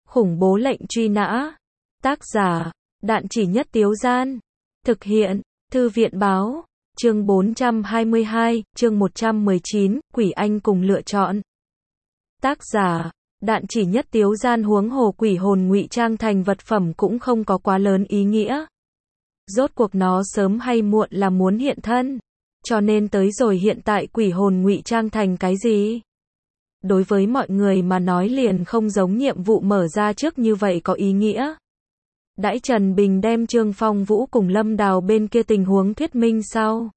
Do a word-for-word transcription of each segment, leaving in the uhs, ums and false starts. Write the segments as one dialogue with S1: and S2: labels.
S1: Khủng bố lệnh truy nã. Tác giả, Đạn Chỉ Nhất Tiếu Gian. Thực hiện, Thư viện Báo. Chương bốn trăm hai mươi hai, chương một trăm mười chín, Quỷ Anh cùng lựa chọn. Tác giả, Đạn Chỉ Nhất Tiếu Gian. Huống hồ quỷ hồn ngụy trang thành vật phẩm cũng không có quá lớn ý nghĩa. Rốt cuộc nó sớm hay muộn là muốn hiện thân. Cho nên tới rồi hiện tại quỷ hồn ngụy trang thành cái gì? Đối với mọi người mà nói liền không giống nhiệm vụ mở ra trước như vậy có ý nghĩa. Đãi Trần Bình đem Trương Phong Vũ cùng Lâm Đào bên kia tình huống thuyết minh sau.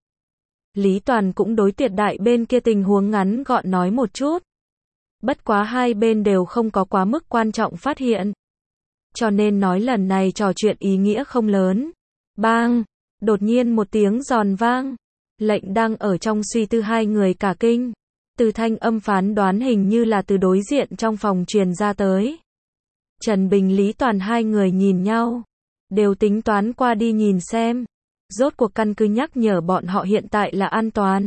S1: Lý Toàn cũng đối Tuyệt Đại bên kia tình huống ngắn gọn nói một chút. Bất quá hai bên đều không có quá mức quan trọng phát hiện. Cho nên nói lần này trò chuyện ý nghĩa không lớn. Bang! Đột nhiên một tiếng giòn vang. Lệnh đang ở trong suy tư hai người cả kinh. Từ thanh âm phán đoán hình như là từ đối diện trong phòng truyền ra tới. Trần Bình Lý Toàn hai người nhìn nhau. Đều tính toán qua đi nhìn xem. Rốt cuộc căn cứ nhắc nhở bọn họ hiện tại là an toàn.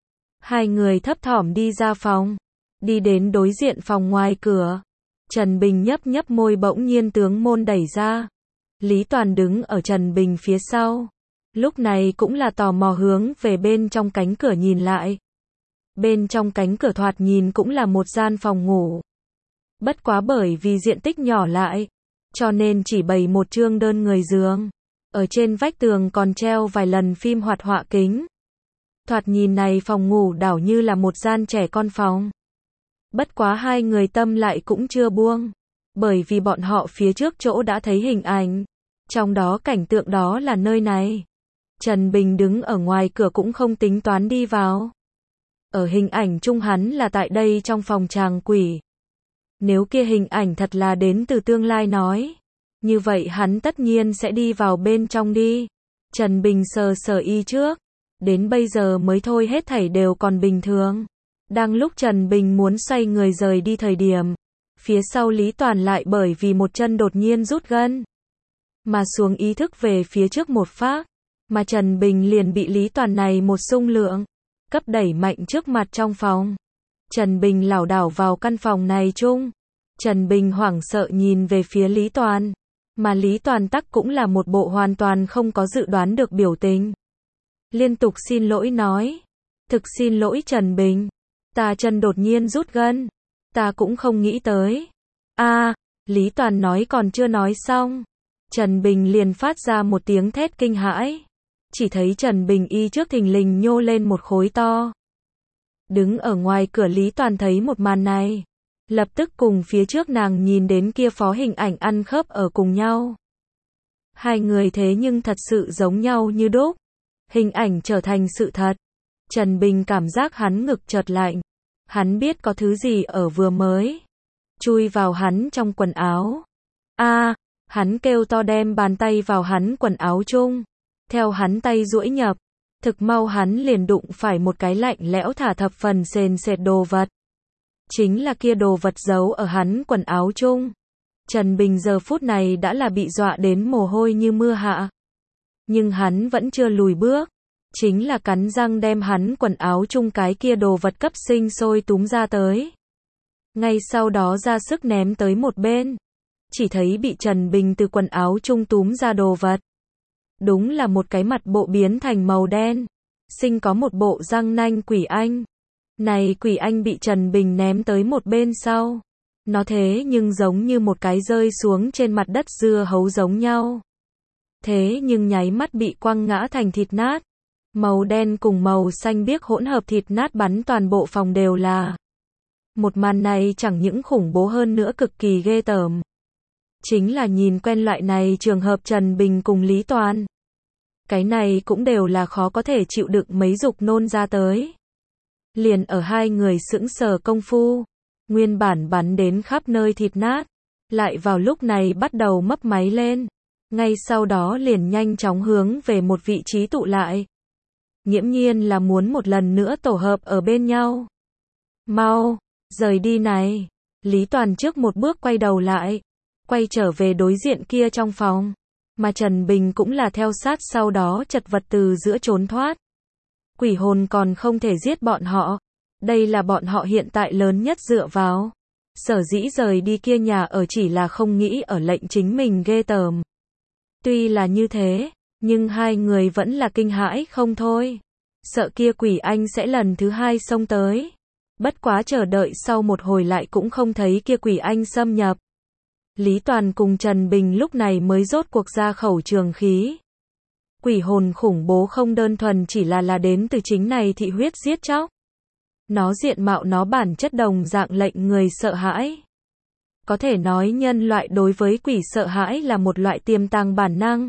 S1: Hai người thấp thỏm đi ra phòng. Đi đến đối diện phòng ngoài cửa. Trần Bình nhấp nhấp môi bỗng nhiên tướng môn đẩy ra. Lý Toàn đứng ở Trần Bình phía sau. Lúc này cũng là tò mò hướng về bên trong cánh cửa nhìn lại. Bên trong cánh cửa thoạt nhìn cũng là một gian phòng ngủ. Bất quá bởi vì diện tích nhỏ lại, cho nên chỉ bày một chương đơn người giường. Ở trên vách tường còn treo vài lần phim hoạt họa kính. Thoạt nhìn này phòng ngủ đảo như là một gian trẻ con phòng. Bất quá hai người tâm lại cũng chưa buông. Bởi vì bọn họ phía trước chỗ đã thấy hình ảnh. Trong đó cảnh tượng đó là nơi này. Trần Bình đứng ở ngoài cửa cũng không tính toán đi vào. Ở hình ảnh chung hắn là tại đây trong phòng tràng quỷ. Nếu kia hình ảnh thật là đến từ tương lai nói. Như vậy hắn tất nhiên sẽ đi vào bên trong đi. Trần Bình sờ sờ y trước. Đến bây giờ mới thôi hết thảy đều còn bình thường. Đang lúc Trần Bình muốn xoay người rời đi thời điểm. Phía sau Lý Toàn lại bởi vì một chân đột nhiên rút gân. Mà xuống ý thức về phía trước một phát. Mà Trần Bình liền bị Lý Toàn này một xung lượng. Cấp đẩy mạnh trước mặt trong phòng. Trần Bình lảo đảo vào căn phòng này chung. Trần Bình hoảng sợ nhìn về phía Lý Toàn. Mà Lý Toàn tắc cũng là một bộ hoàn toàn không có dự đoán được biểu tình. Liên tục xin lỗi nói. Thực xin lỗi Trần Bình. Ta chân đột nhiên rút gân. Ta cũng không nghĩ tới. a à, Lý Toàn nói còn chưa nói xong. Trần Bình liền phát ra một tiếng thét kinh hãi. Chỉ thấy Trần Bình y trước thình lình nhô lên một khối to. Đứng ở ngoài cửa Lý Toàn thấy một màn này. Lập tức cùng phía trước nàng nhìn đến kia phó hình ảnh ăn khớp ở cùng nhau. Hai người thế nhưng thật sự giống nhau như đúc. Hình ảnh trở thành sự thật. Trần Bình cảm giác hắn ngực chợt lạnh. Hắn biết có thứ gì ở vừa mới. Chui vào hắn trong quần áo. a à, hắn kêu to đem bàn tay vào hắn quần áo chung. Theo hắn tay duỗi nhập. Thực mau hắn liền đụng phải một cái lạnh lẽo thả thập phần sền sệt đồ vật. Chính là kia đồ vật giấu ở hắn quần áo chung. Trần Bình giờ phút này đã là bị dọa đến mồ hôi như mưa hạ. Nhưng hắn vẫn chưa lùi bước. Chính là cắn răng đem hắn quần áo chung cái kia đồ vật cấp sinh sôi túm ra tới. Ngay sau đó ra sức ném tới một bên. Chỉ thấy bị Trần Bình từ quần áo chung túm ra đồ vật. Đúng là một cái mặt bộ biến thành màu đen. Sinh có một bộ răng nanh quỷ anh. Này quỷ anh bị Trần Bình ném tới một bên sau. Nó thế nhưng giống như một cái rơi xuống trên mặt đất dưa hấu giống nhau. Thế nhưng nháy mắt bị quăng ngã thành thịt nát. Màu đen cùng màu xanh biếc hỗn hợp thịt nát bắn toàn bộ phòng đều là. Một màn này chẳng những khủng bố hơn nữa cực kỳ ghê tởm. Chính là nhìn quen loại này trường hợp Trần Bình cùng Lý Toàn. Cái này cũng đều là khó có thể chịu đựng mấy dục nôn ra tới. Liền ở hai người sững sờ công phu. Nguyên bản bắn đến khắp nơi thịt nát. Lại vào lúc này bắt đầu mấp máy lên. Ngay sau đó liền nhanh chóng hướng về một vị trí tụ lại. Nghiễm nhiên là muốn một lần nữa tổ hợp ở bên nhau. Mau, rời đi này. Lý Toàn trước một bước quay đầu lại. Quay trở về đối diện kia trong phòng. Mà Trần Bình cũng là theo sát sau đó chật vật từ giữa trốn thoát. Quỷ hồn còn không thể giết bọn họ. Đây là bọn họ hiện tại lớn nhất dựa vào. Sở dĩ rời đi kia nhà ở chỉ là không nghĩ ở lệnh chính mình ghê tởm. Tuy là như thế, nhưng hai người vẫn là kinh hãi không thôi. Sợ kia quỷ anh sẽ lần thứ hai xông tới. Bất quá chờ đợi sau một hồi lại cũng không thấy kia quỷ anh xâm nhập. Lý Toàn cùng Trần Bình lúc này mới rốt cuộc ra khẩu trường khí. Quỷ hồn khủng bố không đơn thuần chỉ là là đến từ chính này thị huyết giết chóc. Nó diện mạo nó bản chất đồng dạng lệnh người sợ hãi. Có thể nói nhân loại đối với quỷ sợ hãi là một loại tiềm tàng bản năng.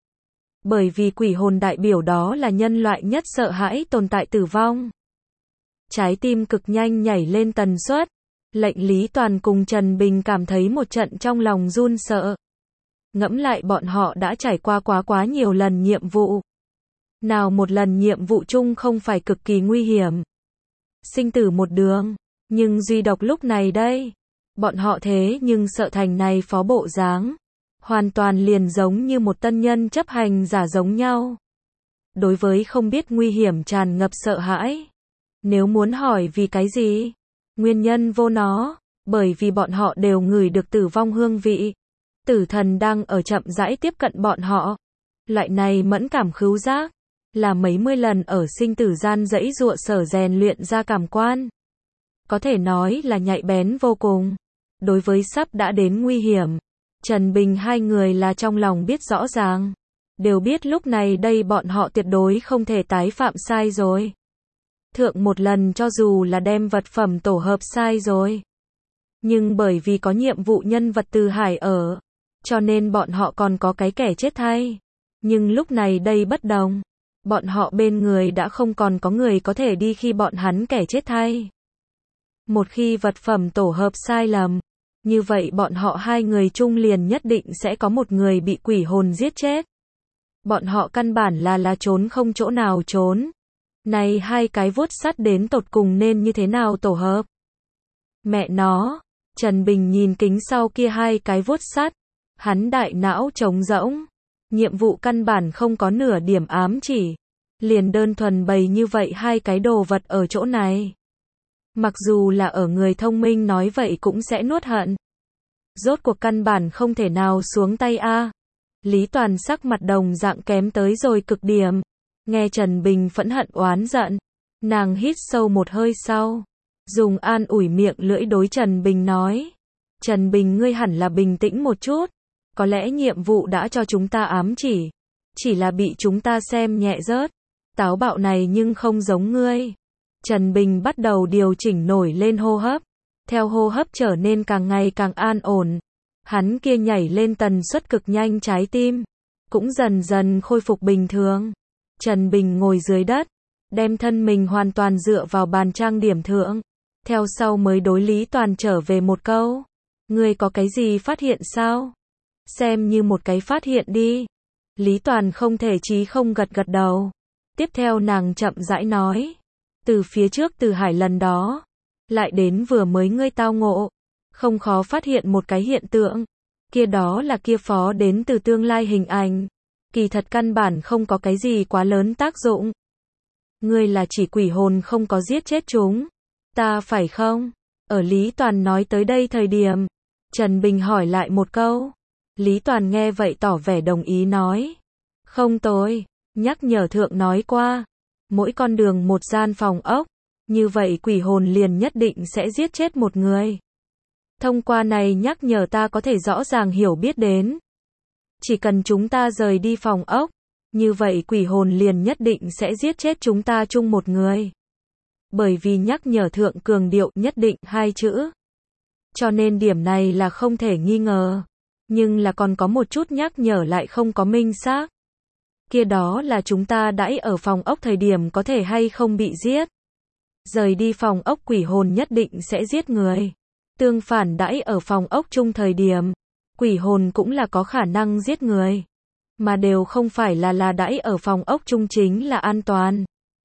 S1: Bởi vì quỷ hồn đại biểu đó là nhân loại nhất sợ hãi tồn tại tử vong. Trái tim cực nhanh nhảy lên tần suất, lệnh Lý Toàn cùng Trần Bình cảm thấy một trận trong lòng run sợ. Ngẫm lại bọn họ đã trải qua quá quá nhiều lần nhiệm vụ. Nào một lần nhiệm vụ chung không phải cực kỳ nguy hiểm. Sinh tử một đường, nhưng duy độc lúc này đây. Bọn họ thế nhưng sợ thành này phó bộ dáng. Hoàn toàn liền giống như một tân nhân chấp hành giả giống nhau. Đối với không biết nguy hiểm tràn ngập sợ hãi. Nếu muốn hỏi vì cái gì? Nguyên nhân vô nó, bởi vì bọn họ đều ngửi được tử vong hương vị. Tử thần đang ở chậm rãi tiếp cận bọn họ. Loại này mẫn cảm khứu giác, là mấy mươi lần ở sinh tử gian dẫy dụa sở rèn luyện ra cảm quan. Có thể nói là nhạy bén vô cùng. Đối với sắp đã đến nguy hiểm, Trần Bình hai người là trong lòng biết rõ ràng. Đều biết lúc này đây bọn họ tuyệt đối không thể tái phạm sai rồi. Thượng một lần cho dù là đem vật phẩm tổ hợp sai rồi. Nhưng bởi vì có nhiệm vụ nhân vật từ hải ở, cho nên bọn họ còn có cái kẻ chết thay. Nhưng lúc này đây bất đồng. Bọn họ bên người đã không còn có người có thể đi khi bọn hắn kẻ chết thay. Một khi vật phẩm tổ hợp sai lầm, như vậy bọn họ hai người chung liền nhất định sẽ có một người bị quỷ hồn giết chết. Bọn họ căn bản là là trốn không chỗ nào trốn. Này hai cái vuốt sắt đến tột cùng nên như thế nào tổ hợp? Mẹ nó, Trần Bình nhìn kính sau kia hai cái vuốt sắt, hắn đại não trống rỗng. Nhiệm vụ căn bản không có nửa điểm ám chỉ. Liền đơn thuần bày như vậy hai cái đồ vật ở chỗ này. Mặc dù là ở người thông minh nói vậy cũng sẽ nuốt hận. Rốt cuộc căn bản không thể nào xuống tay a. Lý Toàn sắc mặt đồng dạng kém tới rồi cực điểm. Nghe Trần Bình phẫn hận oán giận. Nàng hít sâu một hơi sau. Dùng an ủi miệng lưỡi đối Trần Bình nói. Trần Bình ngươi hẳn là bình tĩnh một chút. Có lẽ nhiệm vụ đã cho chúng ta ám chỉ. Chỉ là bị chúng ta xem nhẹ rớt. Táo bạo này nhưng không giống ngươi. Trần Bình bắt đầu điều chỉnh nổi lên hô hấp. Theo hô hấp trở nên càng ngày càng an ổn. Hắn kia nhảy lên tần suất cực nhanh trái tim. Cũng dần dần khôi phục bình thường. Trần Bình ngồi dưới đất. Đem thân mình hoàn toàn dựa vào bàn trang điểm thượng. Theo sau mới đối Lý Toàn trở về một câu. Ngươi có cái gì phát hiện sao? Xem như một cái phát hiện đi. Lý Toàn không thể chí không gật gật đầu. Tiếp theo nàng chậm rãi nói. Từ phía trước từ hải lần đó. Lại đến vừa mới ngươi tao ngộ. Không khó phát hiện một cái hiện tượng. Kia đó là kia phó đến từ tương lai hình ảnh. Kỳ thật căn bản không có cái gì quá lớn tác dụng. Ngươi là chỉ quỷ hồn không có giết chết chúng. Ta phải không? Ở Lý Toàn nói tới đây thời điểm. Trần Bình hỏi lại một câu. Lý Toàn nghe vậy tỏ vẻ đồng ý nói. Không tồi, nhắc nhở thượng nói qua. Mỗi con đường một gian phòng ốc. Như vậy quỷ hồn liền nhất định sẽ giết chết một người. Thông qua này nhắc nhở ta có thể rõ ràng hiểu biết đến. Chỉ cần chúng ta rời đi phòng ốc. Như vậy quỷ hồn liền nhất định sẽ giết chết chúng ta chung một người. Bởi vì nhắc nhở thượng cường điệu nhất định hai chữ. Cho nên điểm này là không thể nghi ngờ. Nhưng là còn có một chút nhắc nhở lại không có minh xác. Kia đó là chúng ta đãi ở phòng ốc thời điểm có thể hay không bị giết. Rời đi phòng ốc quỷ hồn nhất định sẽ giết người. Tương phản đãi ở phòng ốc chung thời điểm, quỷ hồn cũng là có khả năng giết người. Mà đều không phải là là đãi ở phòng ốc chung chính là an toàn.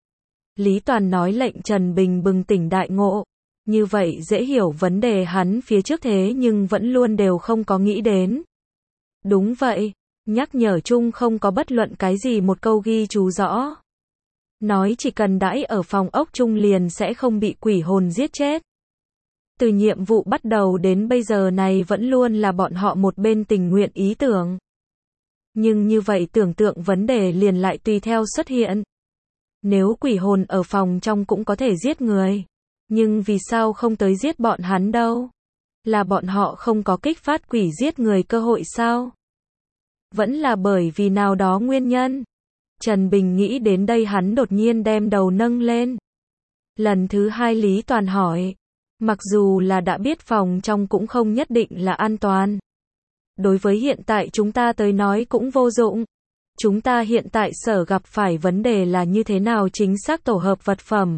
S1: Lý Toàn nói lệnh Trần Bình bừng tỉnh đại ngộ. Như vậy dễ hiểu vấn đề hắn phía trước thế nhưng vẫn luôn đều không có nghĩ đến. Đúng vậy, nhắc nhở chung không có bất luận cái gì một câu ghi chú rõ. Nói chỉ cần đãi ở phòng ốc chung liền sẽ không bị quỷ hồn giết chết. Từ nhiệm vụ bắt đầu đến bây giờ này vẫn luôn là bọn họ một bên tình nguyện ý tưởng. Nhưng như vậy tưởng tượng vấn đề liền lại tùy theo xuất hiện. Nếu quỷ hồn ở phòng trong cũng có thể giết người. Nhưng vì sao không tới giết bọn hắn đâu? Là bọn họ không có kích phát quỷ giết người cơ hội sao? Vẫn là bởi vì nào đó nguyên nhân. Trần Bình nghĩ đến đây hắn đột nhiên đem đầu nâng lên. Lần thứ hai Lý Toàn hỏi. Mặc dù là đã biết phòng trong cũng không nhất định là an toàn. Đối với hiện tại chúng ta tới nói cũng vô dụng. Chúng ta hiện tại sở gặp phải vấn đề là như thế nào chính xác tổ hợp vật phẩm.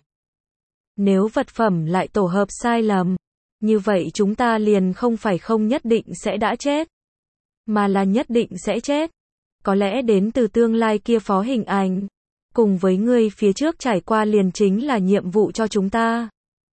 S1: Nếu vật phẩm lại tổ hợp sai lầm, như vậy chúng ta liền không phải không nhất định sẽ đã chết, mà là nhất định sẽ chết. Có lẽ đến từ tương lai kia phó hình ảnh, cùng với người phía trước trải qua liền chính là nhiệm vụ cho chúng ta.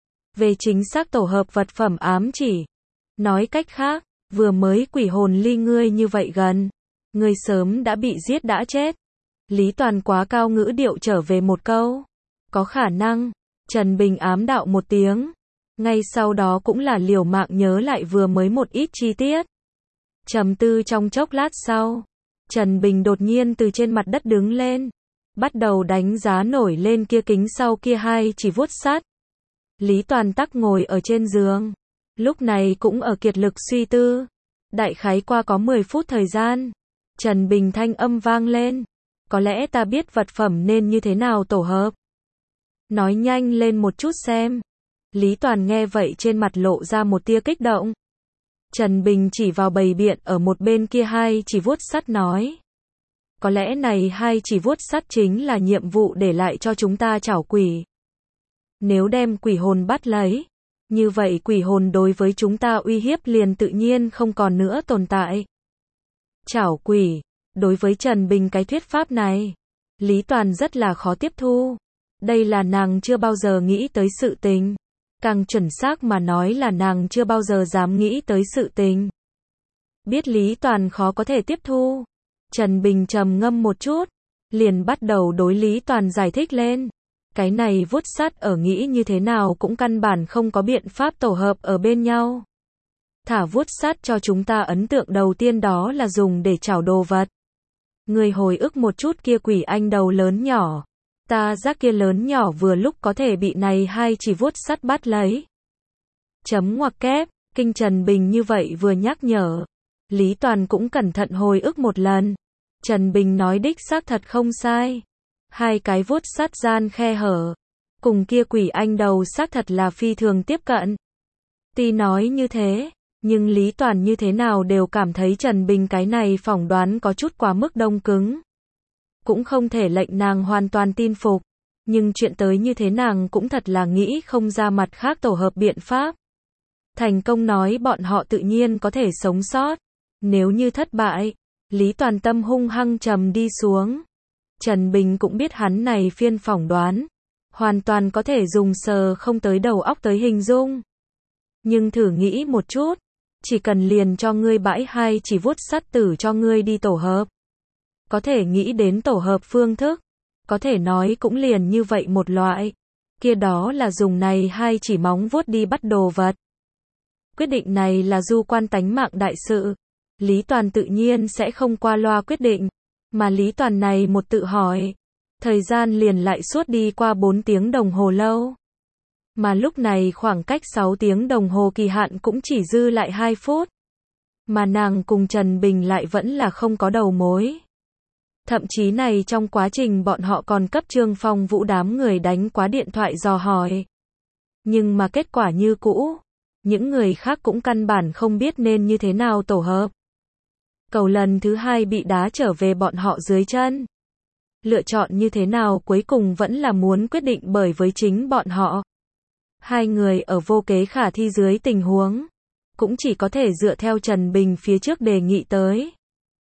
S1: Về chính xác tổ hợp vật phẩm ám chỉ. Nói cách khác, vừa mới quỷ hồn ly ngươi như vậy gần, ngươi sớm đã bị giết đã chết. Lý Toàn quá cao ngữ điệu trở về một câu. Có khả năng. Trần Bình ám đạo một tiếng. Ngay sau đó cũng là liều mạng nhớ lại vừa mới một ít chi tiết. Trầm tư trong chốc lát sau, Trần Bình đột nhiên từ trên mặt đất đứng lên, bắt đầu đánh giá nổi lên kia kính sau kia hai chỉ vuốt sắt. Lý Toàn tắc ngồi ở trên giường, lúc này cũng ở kiệt lực suy tư. Đại khái qua có mười phút thời gian, Trần Bình thanh âm vang lên. Có lẽ ta biết vật phẩm nên như thế nào tổ hợp. Nói nhanh lên một chút xem. Lý Toàn nghe vậy trên mặt lộ ra một tia kích động. Trần Bình chỉ vào bầy biện ở một bên kia hai chỉ vuốt sắt nói. Có lẽ này hai chỉ vuốt sắt chính là nhiệm vụ để lại cho chúng ta trảo quỷ. Nếu đem quỷ hồn bắt lấy, như vậy quỷ hồn đối với chúng ta uy hiếp liền tự nhiên không còn nữa tồn tại. Trảo quỷ, đối với Trần Bình cái thuyết pháp này, Lý Toàn rất là khó tiếp thu. Đây là nàng chưa bao giờ nghĩ tới sự tình. Càng chuẩn xác mà nói là nàng chưa bao giờ dám nghĩ tới sự tình. Biết Lý Toàn khó có thể tiếp thu, Trần Bình trầm ngâm một chút, liền bắt đầu đối Lý Toàn giải thích lên. Cái này vuốt sắt ở nghĩ như thế nào cũng căn bản không có biện pháp tổ hợp ở bên nhau. Thả vuốt sắt cho chúng ta ấn tượng đầu tiên đó là dùng để chảo đồ vật. Người hồi ức một chút kia quỷ anh đầu lớn nhỏ. Ta giác kia lớn nhỏ vừa lúc có thể bị này hai chỉ vuốt sắt bắt lấy. Chấm ngoặc kép, kinh Trần Bình như vậy vừa nhắc nhở. Lý Toàn cũng cẩn thận hồi ức một lần. Trần Bình nói đích xác thật không sai. Hai cái vuốt sắt gian khe hở. Cùng kia quỷ anh đầu xác thật là phi thường tiếp cận. Tuy nói như thế, nhưng Lý Toàn như thế nào đều cảm thấy Trần Bình cái này phỏng đoán có chút quá mức đông cứng. Cũng không thể lệnh nàng hoàn toàn tin phục. Nhưng chuyện tới như thế nàng cũng thật là nghĩ không ra mặt khác tổ hợp biện pháp. Thành công nói bọn họ tự nhiên có thể sống sót. Nếu như thất bại, Lý Toàn tâm hung hăng trầm đi xuống. Trần Bình cũng biết hắn này phiên phỏng đoán. Hoàn toàn có thể dùng sờ không tới đầu óc tới hình dung. Nhưng thử nghĩ một chút. Chỉ cần liền cho ngươi bãi hai chỉ vuốt sắt tử cho ngươi đi tổ hợp. Có thể nghĩ đến tổ hợp phương thức. Có thể nói cũng liền như vậy một loại. Kia đó là dùng này hai chỉ móng vuốt đi bắt đồ vật. Quyết định này là du quan tánh mạng đại sự. Lý Toàn tự nhiên sẽ không qua loa quyết định. Mà Lý Toàn này một tự hỏi. Thời gian liền lại suốt đi qua bốn tiếng đồng hồ lâu. Mà lúc này khoảng cách sáu tiếng đồng hồ kỳ hạn cũng chỉ dư lại hai phút. Mà nàng cùng Trần Bình lại vẫn là không có đầu mối. Thậm chí này trong quá trình bọn họ còn cấp Trương Phong Vũ đám người đánh quá điện thoại dò hỏi. Nhưng mà kết quả như cũ. Những người khác cũng căn bản không biết nên như thế nào tổ hợp. Cầu lần thứ hai bị đá trở về bọn họ dưới chân. Lựa chọn như thế nào cuối cùng vẫn là muốn quyết định bởi với chính bọn họ. Hai người ở vô kế khả thi dưới tình huống. Cũng chỉ có thể dựa theo Trần Bình phía trước đề nghị tới.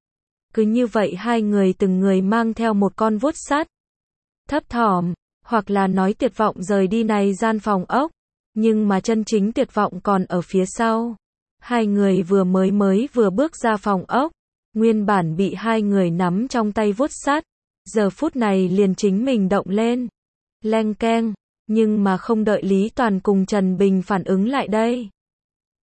S1: Cứ như vậy hai người từng người mang theo một con vuốt sắt. Thấp thỏm, hoặc là nói tuyệt vọng rời đi này gian phòng ốc. Nhưng mà chân chính tuyệt vọng còn ở phía sau. Hai người vừa mới mới vừa bước ra phòng ốc. Nguyên bản bị hai người nắm trong tay vuốt sắt. Giờ phút này liền chính mình động lên. Leng keng. Nhưng mà không đợi Lý Toàn cùng Trần Bình phản ứng lại đây.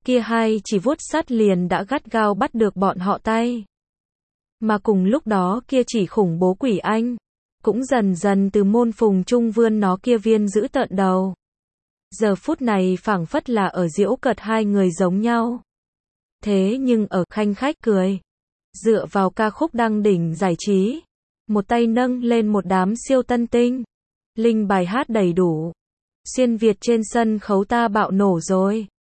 S1: Kia hai chỉ vuốt sắt liền đã gắt gao bắt được bọn họ tay. Mà cùng lúc đó kia chỉ khủng bố quỷ anh, cũng dần dần từ môn phùng trung vươn nó kia viên giữ tợn đầu. Giờ phút này phảng phất là ở giễu cợt hai người giống nhau. Thế nhưng ở khanh khách cười, dựa vào ca khúc đăng đỉnh giải trí, một tay nâng lên một đám siêu tân tinh, linh bài hát đầy đủ. Xuyên Việt trên sân khấu ta bạo nổ rồi.